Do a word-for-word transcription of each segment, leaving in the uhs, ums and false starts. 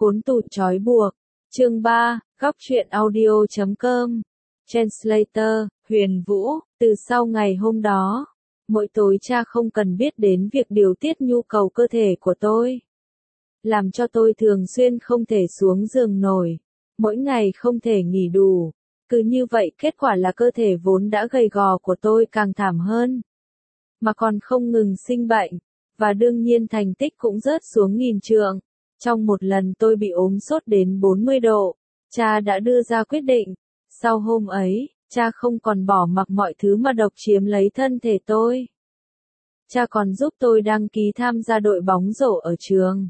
Khốn tụt trói buộc. Chương ba, góc truyện audio chấm com. Translator, Huyền Vũ, từ sau ngày hôm đó, mỗi tối cha không cần biết đến việc điều tiết nhu cầu cơ thể của tôi. Làm cho tôi thường xuyên không thể xuống giường nổi, mỗi ngày không thể nghỉ đủ. Cứ như vậy kết quả là cơ thể vốn đã gầy gò của tôi càng thảm hơn. Mà còn không ngừng sinh bệnh, và đương nhiên thành tích cũng rớt xuống nghìn trượng. Trong một lần tôi bị ốm sốt đến bốn mươi độ, cha đã đưa ra quyết định. Sau hôm ấy, cha không còn bỏ mặc mọi thứ mà độc chiếm lấy thân thể tôi. Cha còn giúp tôi đăng ký tham gia đội bóng rổ ở trường.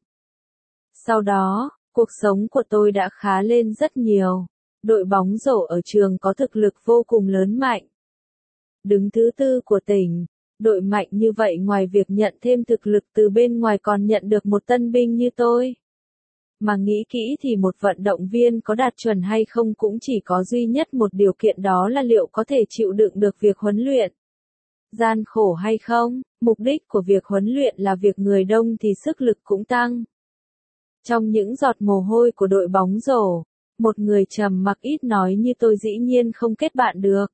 Sau đó, cuộc sống của tôi đã khá lên rất nhiều. Đội bóng rổ ở trường có thực lực vô cùng lớn mạnh. Đứng thứ tư của tỉnh, đội mạnh như vậy ngoài việc nhận thêm thực lực từ bên ngoài còn nhận được một tân binh như tôi. Mà nghĩ kỹ thì một vận động viên có đạt chuẩn hay không cũng chỉ có duy nhất một điều kiện, đó là liệu có thể chịu đựng được việc huấn luyện. Gian khổ hay không, mục đích của việc huấn luyện là việc người đông thì sức lực cũng tăng. Trong những giọt mồ hôi của đội bóng rổ, một người trầm mặc ít nói như tôi dĩ nhiên không kết bạn được.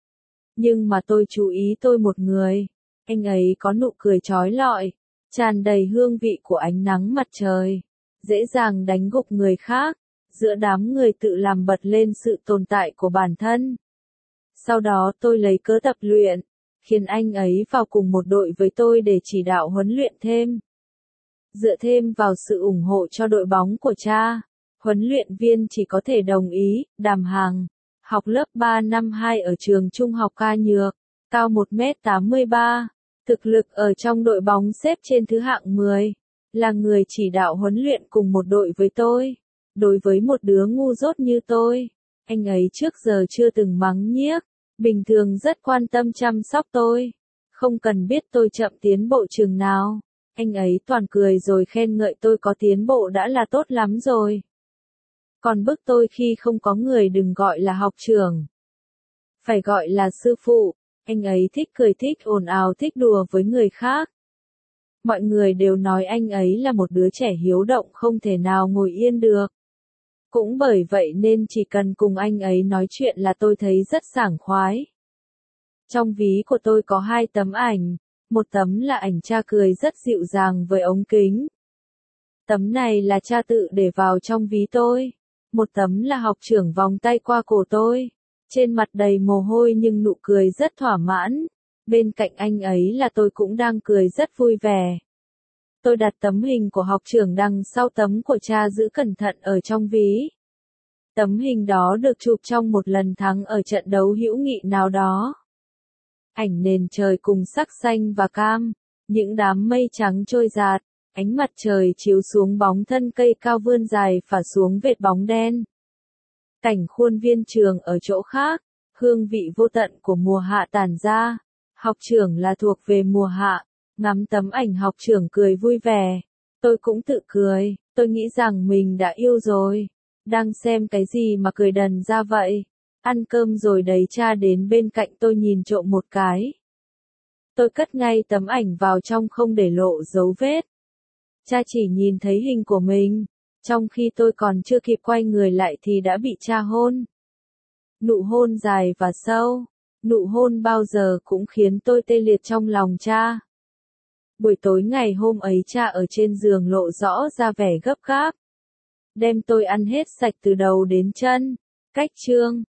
Nhưng mà tôi chú ý tôi một người, anh ấy có nụ cười chói lọi, tràn đầy hương vị của ánh nắng mặt trời, dễ dàng đánh gục người khác, giữa đám người tự làm bật lên sự tồn tại của bản thân. Sau đó tôi lấy cớ tập luyện, khiến anh ấy vào cùng một đội với tôi để chỉ đạo huấn luyện thêm. Dựa thêm vào sự ủng hộ cho đội bóng của cha, huấn luyện viên chỉ có thể đồng ý. Đàm Hằng, học lớp ba năm hai ở trường trung học Ca Nhược, cao một mét tám mươi ba, thực lực ở trong đội bóng xếp trên thứ hạng mười, là người chỉ đạo huấn luyện cùng một đội với tôi. Đối với một đứa ngu dốt như tôi, anh ấy trước giờ chưa từng mắng nhiếc, bình thường rất quan tâm chăm sóc tôi. Không cần biết tôi chậm tiến bộ chừng nào, anh ấy toàn cười rồi khen ngợi tôi có tiến bộ đã là tốt lắm rồi. Còn bức tôi khi không có người đừng gọi là học trưởng, phải gọi là sư phụ. Anh ấy thích cười, thích ồn ào, thích đùa với người khác. Mọi người đều nói anh ấy là một đứa trẻ hiếu động không thể nào ngồi yên được. Cũng bởi vậy nên chỉ cần cùng anh ấy nói chuyện là tôi thấy rất sảng khoái. Trong ví của tôi có hai tấm ảnh, một tấm là ảnh cha cười rất dịu dàng với ống kính. Tấm này là cha tự để vào trong ví tôi. Một tấm là học trưởng vòng tay qua cổ tôi, trên mặt đầy mồ hôi nhưng nụ cười rất thỏa mãn. Bên cạnh anh ấy là tôi cũng đang cười rất vui vẻ. Tôi đặt tấm hình của học trưởng đằng sau tấm của cha giữ cẩn thận ở trong ví. Tấm hình đó được chụp trong một lần thắng ở trận đấu hữu nghị nào đó. Ảnh nền trời cùng sắc xanh và cam, những đám mây trắng trôi dạt, ánh mặt trời chiếu xuống bóng thân cây cao vươn dài phả xuống vệt bóng đen. Cảnh khuôn viên trường ở chỗ khác, hương vị vô tận của mùa hạ tản ra. Học trưởng là thuộc về mùa hạ, ngắm tấm ảnh học trưởng cười vui vẻ. Tôi cũng tự cười, tôi nghĩ rằng mình đã yêu rồi. Đang xem cái gì mà cười đần ra vậy? Ăn cơm rồi đấy, cha đến bên cạnh tôi nhìn trộm một cái. Tôi cất ngay tấm ảnh vào trong không để lộ dấu vết. Cha chỉ nhìn thấy hình của mình, trong khi tôi còn chưa kịp quay người lại thì đã bị cha hôn. Nụ hôn dài và sâu, nụ hôn bao giờ cũng khiến tôi tê liệt trong lòng cha. Buổi tối ngày hôm ấy cha ở trên giường lộ rõ ra vẻ gấp gáp. Đem tôi ăn hết sạch từ đầu đến chân. Cách chương